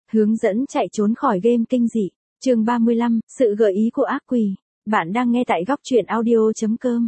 Hướng dẫn chạy trốn khỏi game kinh dị. Chương 35, sự gợi ý của ác quỷ. Bạn đang nghe tại góc truyện audio.com.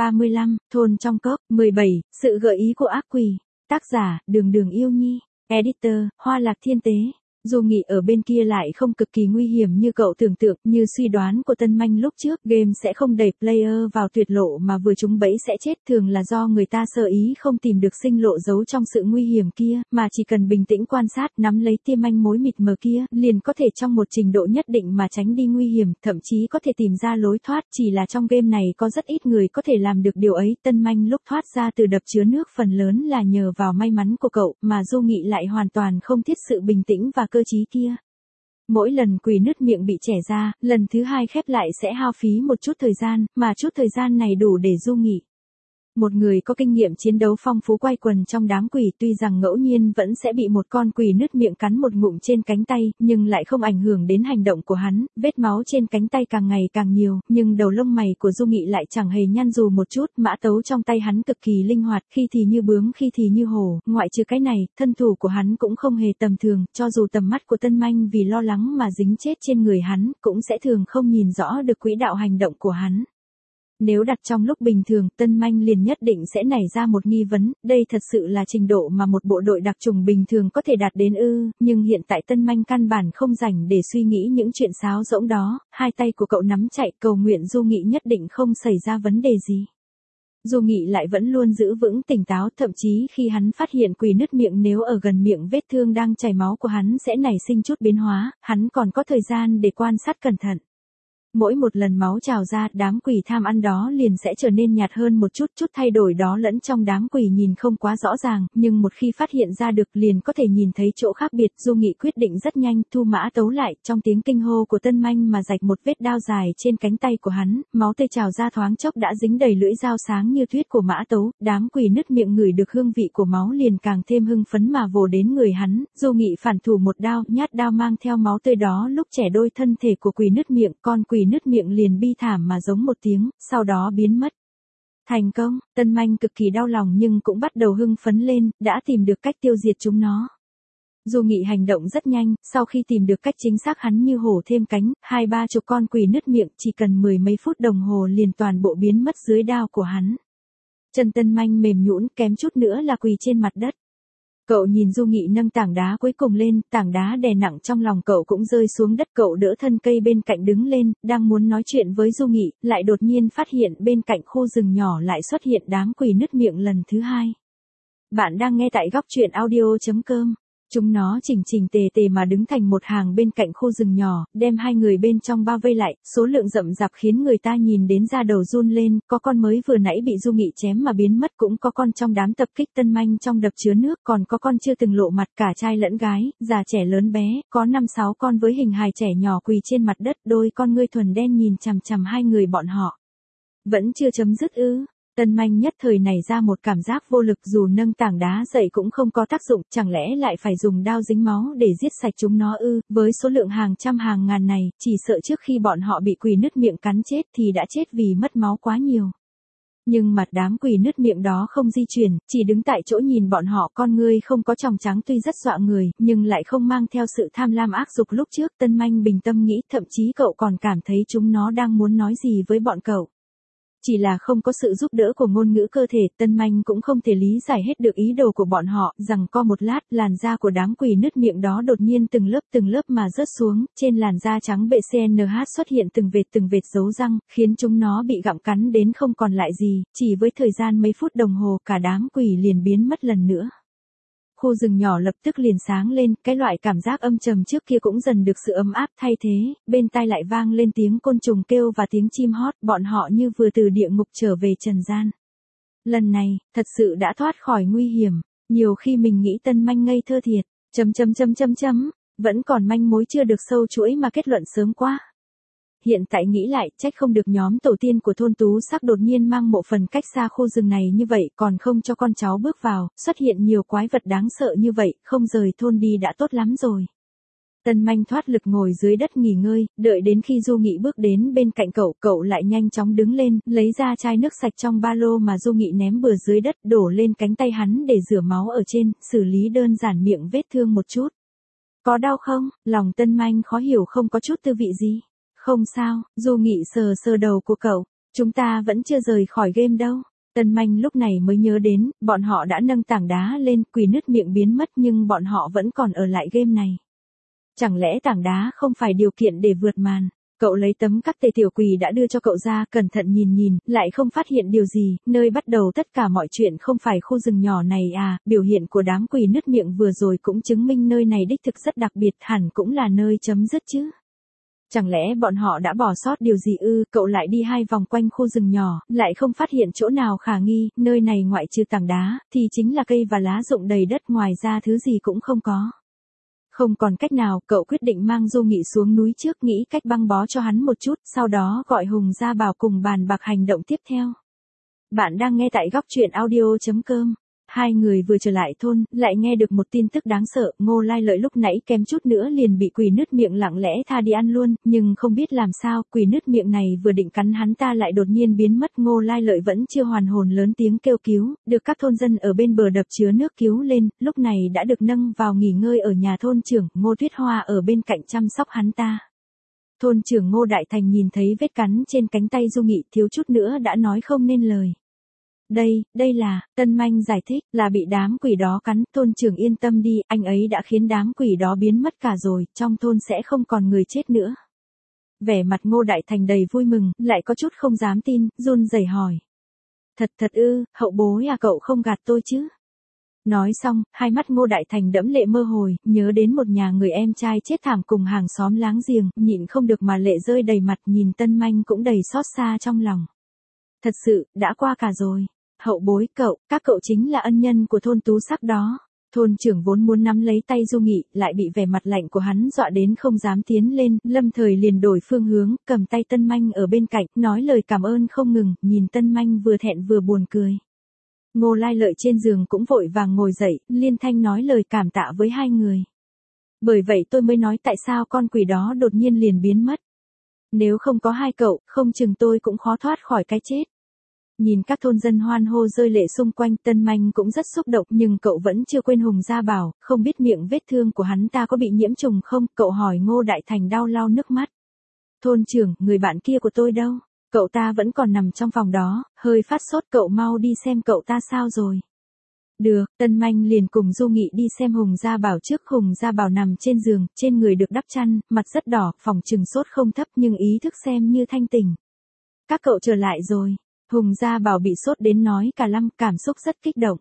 35, thôn trong cốc. 17, sự gợi ý của ác quỷ. Tác giả, Đường Đường Yêu Nhi. Editor, Hoa Lạc Thiên Tế. Du Nghị ở bên kia lại không cực kỳ nguy hiểm như cậu tưởng tượng, như suy đoán của Tân Manh lúc trước, game sẽ không đẩy player vào tuyệt lộ mà vừa trúng bẫy sẽ chết, thường là do người ta sơ ý không tìm được sinh lộ giấu trong sự nguy hiểm kia, mà chỉ cần bình tĩnh quan sát, nắm lấy tia manh mối mịt mờ kia, liền có thể trong một trình độ nhất định mà tránh đi nguy hiểm, thậm chí có thể tìm ra lối thoát, chỉ là trong game này có rất ít người có thể làm được điều ấy. Tân Manh lúc thoát ra từ đập chứa nước phần lớn là nhờ vào may mắn của cậu, mà Du Nghị lại hoàn toàn không thiết sự bình tĩnh và cơ trí kia. Mỗi lần quỷ nứt miệng bị chẻ ra, lần thứ hai khép lại sẽ hao phí một chút thời gian, mà chút thời gian này đủ để Du Nghị, một người có kinh nghiệm chiến đấu phong phú, quay quần trong đám quỷ, tuy rằng ngẫu nhiên vẫn sẽ bị một con quỷ nứt miệng cắn một ngụm trên cánh tay, nhưng lại không ảnh hưởng đến hành động của hắn, vết máu trên cánh tay càng ngày càng nhiều, nhưng đầu lông mày của Du Nghị lại chẳng hề nhăn dù một chút, mã tấu trong tay hắn cực kỳ linh hoạt, khi thì như bướm khi thì như hổ, ngoại trừ cái này, thân thủ của hắn cũng không hề tầm thường, cho dù tầm mắt của Tân Manh vì lo lắng mà dính chết trên người hắn, cũng sẽ thường không nhìn rõ được quỹ đạo hành động của hắn. Nếu đặt trong lúc bình thường, Tân Manh liền nhất định sẽ nảy ra một nghi vấn, đây thật sự là trình độ mà một bộ đội đặc chủng bình thường có thể đạt đến ư, nhưng hiện tại Tân Manh căn bản không rảnh để suy nghĩ những chuyện sáo rỗng đó, hai tay của cậu nắm chạy, cầu nguyện Du Nghị nhất định không xảy ra vấn đề gì. Du Nghị lại vẫn luôn giữ vững tỉnh táo, thậm chí khi hắn phát hiện quỷ nứt miệng nếu ở gần miệng vết thương đang chảy máu của hắn sẽ nảy sinh chút biến hóa, hắn còn có thời gian để quan sát cẩn thận. Mỗi một lần máu trào ra, đám quỷ tham ăn đó liền sẽ trở nên nhạt hơn một chút, chút thay đổi đó lẫn trong đám quỷ nhìn không quá rõ ràng, nhưng một khi phát hiện ra được liền có thể nhìn thấy chỗ khác biệt. Du Nghị quyết định rất nhanh, thu mã tấu lại, trong tiếng kinh hô của Tân Manh mà rạch một vết đao dài trên cánh tay của hắn, máu tươi trào ra thoáng chốc đã dính đầy lưỡi dao sáng như tuyết của mã tấu, đám quỷ nứt miệng ngửi được hương vị của máu liền càng thêm hưng phấn mà vồ đến người hắn. Du Nghị phản thủ một đao, nhát đao mang theo máu tươi đó lúc chẻ đôi thân thể của quỷ nứt miệng, con quỷ nứt miệng liền bi thảm mà giống một tiếng, sau đó biến mất. Thành công, Tân Manh cực kỳ đau lòng nhưng cũng bắt đầu hưng phấn lên, đã tìm được cách tiêu diệt chúng nó. Du Nghị hành động rất nhanh, sau khi tìm được cách chính xác hắn như hổ thêm cánh, 20-30 con quỷ nứt miệng chỉ cần mười mấy phút đồng hồ liền toàn bộ biến mất dưới đao của hắn. Chân Tân Manh mềm nhũn, kém chút nữa là quỳ trên mặt đất. Cậu nhìn Du Nghị nâng tảng đá cuối cùng lên, tảng đá đè nặng trong lòng cậu cũng rơi xuống đất, cậu đỡ thân cây bên cạnh đứng lên, đang muốn nói chuyện với Du Nghị, lại đột nhiên phát hiện bên cạnh khu rừng nhỏ lại xuất hiện đám quỷ nứt miệng lần thứ hai. Bạn đang nghe tại góc truyện audio.com. Chúng nó chỉnh chỉnh tề tề mà đứng thành một hàng bên cạnh khu rừng nhỏ, đem hai người bên trong bao vây lại, số lượng rậm rạp khiến người ta nhìn đến da đầu run lên, có con mới vừa nãy bị Du Nghị chém mà biến mất, cũng có con trong đám tập kích Tân Manh trong đập chứa nước, còn có con chưa từng lộ mặt, cả trai lẫn gái, già trẻ lớn bé, có 5-6 con với hình hài trẻ nhỏ quỳ trên mặt đất, đôi con ngươi thuần đen nhìn chằm chằm hai người bọn họ. Vẫn chưa chấm dứt ư? Tân Manh nhất thời nảy ra một cảm giác vô lực, dù nâng tảng đá dậy cũng không có tác dụng, chẳng lẽ lại phải dùng đao dính máu để giết sạch chúng nó ư? Với số lượng hàng trăm hàng ngàn này, chỉ sợ trước khi bọn họ bị quỷ nứt miệng cắn chết thì đã chết vì mất máu quá nhiều. Nhưng mặt đám quỷ nứt miệng đó không di chuyển, chỉ đứng tại chỗ nhìn bọn họ, con ngươi không có tròng trắng, tuy rất dọa người, nhưng lại không mang theo sự tham lam ác dục lúc trước. Tân Manh bình tâm nghĩ, thậm chí cậu còn cảm thấy chúng nó đang muốn nói gì với bọn cậu. Chỉ là không có sự giúp đỡ của ngôn ngữ cơ thể, Tân Manh cũng không thể lý giải hết được ý đồ của bọn họ, rằng co một lát, làn da của đám quỷ nứt miệng đó đột nhiên từng lớp mà rớt xuống, trên làn da trắng bệ CNH xuất hiện từng vệt dấu răng, khiến chúng nó bị gặm cắn đến không còn lại gì, chỉ với thời gian mấy phút đồng hồ cả đám quỷ liền biến mất lần nữa. Khu rừng nhỏ lập tức liền sáng lên, cái loại cảm giác âm trầm trước kia cũng dần được sự ấm áp thay thế, bên tai lại vang lên tiếng côn trùng kêu và tiếng chim hót, bọn họ như vừa từ địa ngục trở về trần gian. Lần này, thật sự đã thoát khỏi nguy hiểm, nhiều khi mình nghĩ Tân Manh ngây thơ thiệt, vẫn còn manh mối chưa được sâu chuỗi mà kết luận sớm quá. Hiện tại nghĩ lại, trách không được nhóm tổ tiên của thôn Tú Sắc đột nhiên mang mộ phần cách xa khu rừng này như vậy, còn không cho con cháu bước vào, xuất hiện nhiều quái vật đáng sợ như vậy, không rời thôn đi đã tốt lắm rồi. Tân Manh thoát lực ngồi dưới đất nghỉ ngơi, đợi đến khi Du Nghị bước đến bên cạnh cậu lại nhanh chóng đứng lên, lấy ra chai nước sạch trong ba lô mà Du Nghị ném bừa dưới đất, đổ lên cánh tay hắn để rửa máu ở trên, xử lý đơn giản miệng vết thương một chút. Có đau không? Lòng Tân Manh khó hiểu không có chút tư vị gì. Không sao, Du Nghị sờ sờ đầu của cậu. Chúng ta vẫn chưa rời khỏi game đâu. Tân Manh lúc này mới nhớ đến, bọn họ đã nâng tảng đá lên, quỷ nứt miệng biến mất nhưng bọn họ vẫn còn ở lại game này. Chẳng lẽ tảng đá không phải điều kiện để vượt màn? Cậu lấy tấm cắt tề tiểu quỷ đã đưa cho cậu ra, cẩn thận nhìn, lại không phát hiện điều gì, nơi bắt đầu tất cả mọi chuyện không phải khu rừng nhỏ này à, biểu hiện của đám quỷ nứt miệng vừa rồi cũng chứng minh nơi này đích thực rất đặc biệt, hẳn cũng là nơi chấm dứt chứ. Chẳng lẽ bọn họ đã bỏ sót điều gì ư? Cậu lại đi 2 vòng quanh khu rừng nhỏ, lại không phát hiện chỗ nào khả nghi, nơi này ngoại trừ tảng đá, thì chính là cây và lá rụng đầy đất, ngoài ra thứ gì cũng không có. Không còn cách nào, cậu quyết định mang Du Nghị xuống núi trước, nghĩ cách băng bó cho hắn một chút, sau đó gọi Hùng Gia Bảo cùng bàn bạc hành động tiếp theo. Bạn đang nghe tại góc truyện audio.com. Hai người vừa trở lại thôn, lại nghe được một tin tức đáng sợ, Ngô Lai Lợi lúc nãy kém chút nữa liền bị quỷ nứt miệng lặng lẽ tha đi ăn luôn, nhưng không biết làm sao, quỷ nứt miệng này vừa định cắn hắn ta lại đột nhiên biến mất. Ngô Lai Lợi vẫn chưa hoàn hồn lớn tiếng kêu cứu, được các thôn dân ở bên bờ đập chứa nước cứu lên, lúc này đã được nâng vào nghỉ ngơi ở nhà thôn trưởng, Ngô Tuyết Hoa ở bên cạnh chăm sóc hắn ta. Thôn trưởng Ngô Đại Thành nhìn thấy vết cắn trên cánh tay Du Nghị thiếu chút nữa đã nói không nên lời. Đây là, Tân Manh giải thích, là bị đám quỷ đó cắn, thôn trưởng yên tâm đi, anh ấy đã khiến đám quỷ đó biến mất cả rồi, trong thôn sẽ không còn người chết nữa. Vẻ mặt Ngô Đại Thành đầy vui mừng, lại có chút không dám tin, run rẩy hỏi. Thật ư, hậu bối à, cậu không gạt tôi chứ? Nói xong, hai mắt Ngô Đại Thành đẫm lệ mơ hồi, nhớ đến một nhà người em trai chết thảm cùng hàng xóm láng giềng, nhịn không được mà lệ rơi đầy mặt, nhìn Tân Manh cũng đầy xót xa trong lòng. Thật sự, đã qua cả rồi. Hậu bối các cậu chính là ân nhân của thôn Tú Sắc đó. Thôn trưởng vốn muốn nắm lấy tay Du Nghị, lại bị vẻ mặt lạnh của hắn dọa đến không dám tiến lên, lâm thời liền đổi phương hướng, cầm tay Tân Manh ở bên cạnh, nói lời cảm ơn không ngừng, nhìn Tân Manh vừa thẹn vừa buồn cười. Ngô Lai Lợi trên giường cũng vội vàng ngồi dậy, liên thanh nói lời cảm tạ với hai người. Bởi vậy tôi mới nói tại sao con quỷ đó đột nhiên liền biến mất. Nếu không có hai cậu, không chừng tôi cũng khó thoát khỏi cái chết. Nhìn các thôn dân hoan hô rơi lệ xung quanh, Tân Manh cũng rất xúc động, nhưng cậu vẫn chưa quên Hùng Gia Bảo, không biết miệng vết thương của hắn ta có bị nhiễm trùng không, cậu hỏi Ngô Đại Thành đau lau nước mắt. Thôn trưởng, người bạn kia của tôi đâu? Cậu ta vẫn còn nằm trong phòng đó, hơi phát sốt, cậu mau đi xem cậu ta sao rồi. Được, Tân Manh liền cùng Du Nghị đi xem Hùng Gia Bảo trước. Hùng Gia Bảo nằm trên giường, trên người được đắp chăn, mặt rất đỏ, phòng chừng sốt không thấp nhưng ý thức xem như thanh tỉnh. Các cậu trở lại rồi. Hùng Gia Bảo bị sốt đến nói cả lăm, cảm xúc rất kích động.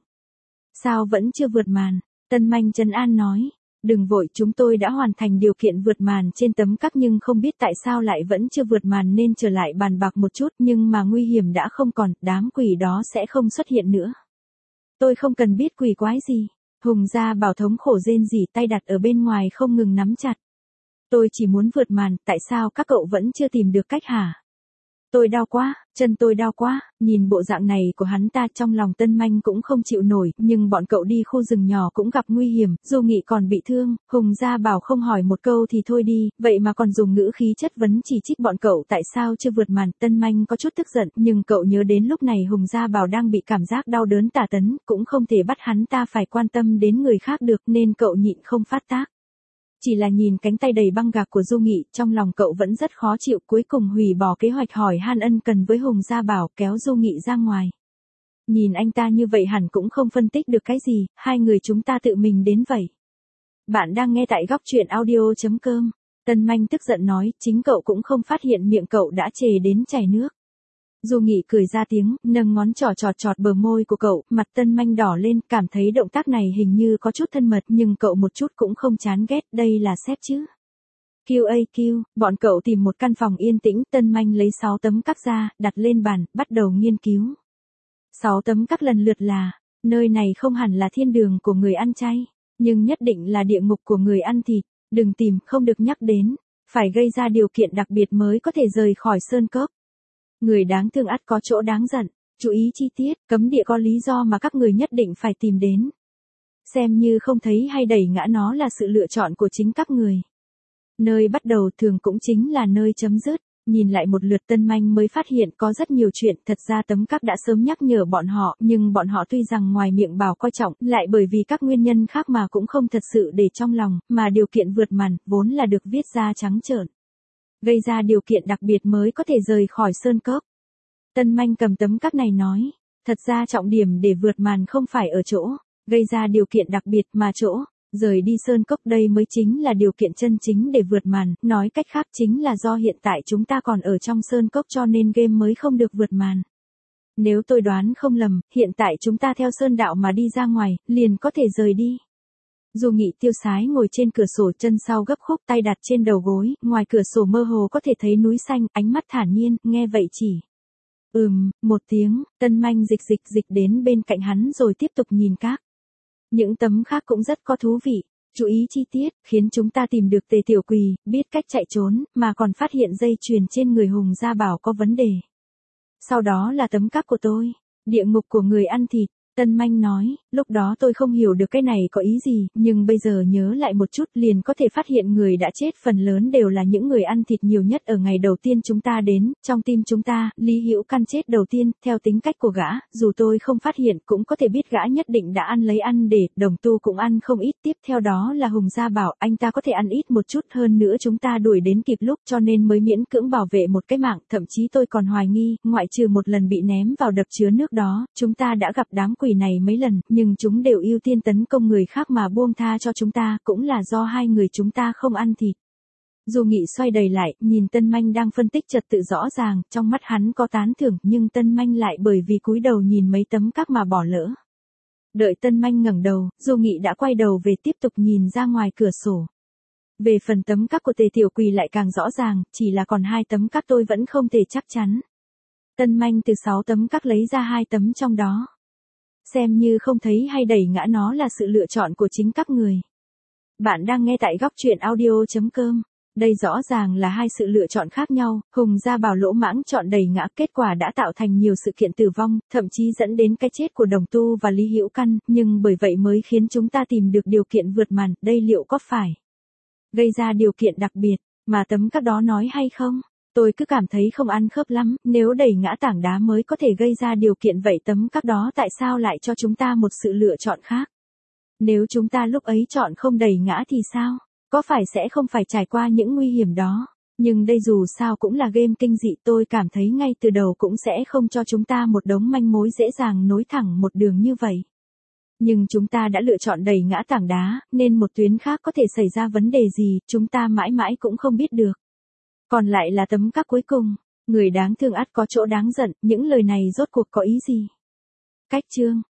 Sao vẫn chưa vượt màn? Tân Manh trấn an nói. Đừng vội, chúng tôi đã hoàn thành điều kiện vượt màn trên tấm các nhưng không biết tại sao lại vẫn chưa vượt màn nên trở lại bàn bạc một chút, nhưng mà nguy hiểm đã không còn, đám quỷ đó sẽ không xuất hiện nữa. Tôi không cần biết quỷ quái gì. Hùng Gia Bảo thống khổ rên rỉ, tay đặt ở bên ngoài không ngừng nắm chặt. Tôi chỉ muốn vượt màn, tại sao các cậu vẫn chưa tìm được cách hả? Tôi đau quá, chân tôi đau quá, nhìn bộ dạng này của hắn ta trong lòng Tân Manh cũng không chịu nổi, nhưng bọn cậu đi khu rừng nhỏ cũng gặp nguy hiểm, Du Nghị còn bị thương, Hùng Gia Bảo không hỏi một câu thì thôi đi, vậy mà còn dùng ngữ khí chất vấn chỉ trích bọn cậu tại sao chưa vượt màn. Tân Manh có chút tức giận, nhưng cậu nhớ đến lúc này Hùng Gia Bảo đang bị cảm giác đau đớn tả tấn, cũng không thể bắt hắn ta phải quan tâm đến người khác được nên cậu nhịn không phát tác. Chỉ là nhìn cánh tay đầy băng gạc của Du Nghị, trong lòng cậu vẫn rất khó chịu, cuối cùng hủy bỏ kế hoạch hỏi han ân cần với Hùng Gia Bảo, kéo Du Nghị ra ngoài. Nhìn anh ta như vậy hẳn cũng không phân tích được cái gì, hai người chúng ta tự mình đến vậy. Bạn đang nghe tại góc truyện audio.com. Tân Manh tức giận nói, chính cậu cũng không phát hiện miệng cậu đã chề đến chảy nước. Du Nghị cười ra tiếng, nâng ngón trỏ chọt bờ môi của cậu, mặt Tân Manh đỏ lên, cảm thấy động tác này hình như có chút thân mật nhưng cậu một chút cũng không chán ghét, đây là sếp chứ. QAQ, bọn cậu tìm một căn phòng yên tĩnh, Tân Manh lấy 6 tấm các ra, đặt lên bàn, bắt đầu nghiên cứu. 6 tấm các lần lượt là, nơi này không hẳn là thiên đường của người ăn chay, nhưng nhất định là địa ngục của người ăn thịt, đừng tìm, không được nhắc đến, phải gây ra điều kiện đặc biệt mới có thể rời khỏi sơn cốc. Người đáng thương ắt có chỗ đáng giận, chú ý chi tiết, cấm địa có lý do mà các người nhất định phải tìm đến. Xem như không thấy hay đẩy ngã nó là sự lựa chọn của chính các người. Nơi bắt đầu thường cũng chính là nơi chấm dứt. Nhìn lại một lượt Tân Manh mới phát hiện có rất nhiều chuyện, thật ra tấm các đã sớm nhắc nhở bọn họ, nhưng bọn họ tuy rằng ngoài miệng bảo coi trọng, lại bởi vì các nguyên nhân khác mà cũng không thật sự để trong lòng, mà điều kiện vượt màn, vốn là được viết ra trắng trợn. Gây ra điều kiện đặc biệt mới có thể rời khỏi sơn cốc. Tân Manh cầm tấm các này nói, thật ra trọng điểm để vượt màn không phải ở chỗ, gây ra điều kiện đặc biệt mà chỗ, rời đi sơn cốc đây mới chính là điều kiện chân chính để vượt màn, nói cách khác chính là do hiện tại chúng ta còn ở trong sơn cốc cho nên game mới không được vượt màn. Nếu tôi đoán không lầm, hiện tại chúng ta theo sơn đạo mà đi ra ngoài, liền có thể rời đi. Dù Nghị tiêu sái ngồi trên cửa sổ chân sau gấp khúc tay đặt trên đầu gối, ngoài cửa sổ mơ hồ có thể thấy núi xanh, ánh mắt thản nhiên, nghe vậy chỉ. Một tiếng, Tân Manh dịch đến bên cạnh hắn rồi tiếp tục nhìn các. Những tấm khác cũng rất có thú vị, chú ý chi tiết, khiến chúng ta tìm được Tề Tiểu Quỳ, biết cách chạy trốn, mà còn phát hiện dây chuyền trên người Hùng Gia Bảo có vấn đề. Sau đó là tấm các của tôi, địa ngục của người ăn thịt. Tân Manh nói, lúc đó tôi không hiểu được cái này có ý gì, nhưng bây giờ nhớ lại một chút liền có thể phát hiện người đã chết phần lớn đều là những người ăn thịt nhiều nhất ở ngày đầu tiên chúng ta đến, trong tim chúng ta, Lý Hữu Căn chết đầu tiên, theo tính cách của gã, dù tôi không phát hiện cũng có thể biết gã nhất định đã ăn lấy ăn để, Đồng Tu cũng ăn không ít, tiếp theo đó là Hùng Gia Bảo, anh ta có thể ăn ít một chút hơn nữa chúng ta đuổi đến kịp lúc cho nên mới miễn cưỡng bảo vệ một cái mạng, thậm chí tôi còn hoài nghi, ngoại trừ một lần bị ném vào đập chứa nước đó, chúng ta đã gặp đám quỷ này mấy lần, nhưng chúng đều ưu tiên tấn công người khác mà buông tha cho chúng ta, cũng là do hai người chúng ta không ăn thịt. Dù Nghị xoay đầy lại, nhìn Tân Manh đang phân tích trật tự rõ ràng, trong mắt hắn có tán thưởng, nhưng Tân Manh lại bởi vì cúi đầu nhìn mấy tấm các mà bỏ lỡ. Đợi Tân Manh ngẩng đầu, Dù Nghị đã quay đầu về tiếp tục nhìn ra ngoài cửa sổ. Về phần tấm các của Tề Tiểu Quỳ lại càng rõ ràng, chỉ là còn 2 tấm các tôi vẫn không thể chắc chắn. Tân Manh từ 6 tấm các lấy ra 2 tấm trong đó. Xem như không thấy hay đẩy ngã nó là sự lựa chọn của chính các người. Bạn đang nghe tại góc truyện audio.com. Đây rõ ràng là 2 sự lựa chọn khác nhau, Hùng Gia Bảo lỗ mãng chọn đẩy ngã, kết quả đã tạo thành nhiều sự kiện tử vong, thậm chí dẫn đến cái chết của Đồng Tu và Lý Hữu Căn, nhưng bởi vậy mới khiến chúng ta tìm được điều kiện vượt màn, đây liệu có phải gây ra điều kiện đặc biệt, mà tấm các đó nói hay không? Tôi cứ cảm thấy không ăn khớp lắm, nếu đẩy ngã tảng đá mới có thể gây ra điều kiện vậy tấm các đó tại sao lại cho chúng ta một sự lựa chọn khác? Nếu chúng ta lúc ấy chọn không đẩy ngã thì sao? Có phải sẽ không phải trải qua những nguy hiểm đó? Nhưng đây dù sao cũng là game kinh dị, tôi cảm thấy ngay từ đầu cũng sẽ không cho chúng ta một đống manh mối dễ dàng nối thẳng một đường như vậy. Nhưng chúng ta đã lựa chọn đẩy ngã tảng đá, nên một tuyến khác có thể xảy ra vấn đề gì, chúng ta mãi mãi cũng không biết được. Còn lại là tấm các cuối cùng, người đáng thương ắt có chỗ đáng giận, những lời này rốt cuộc có ý gì? Cách chương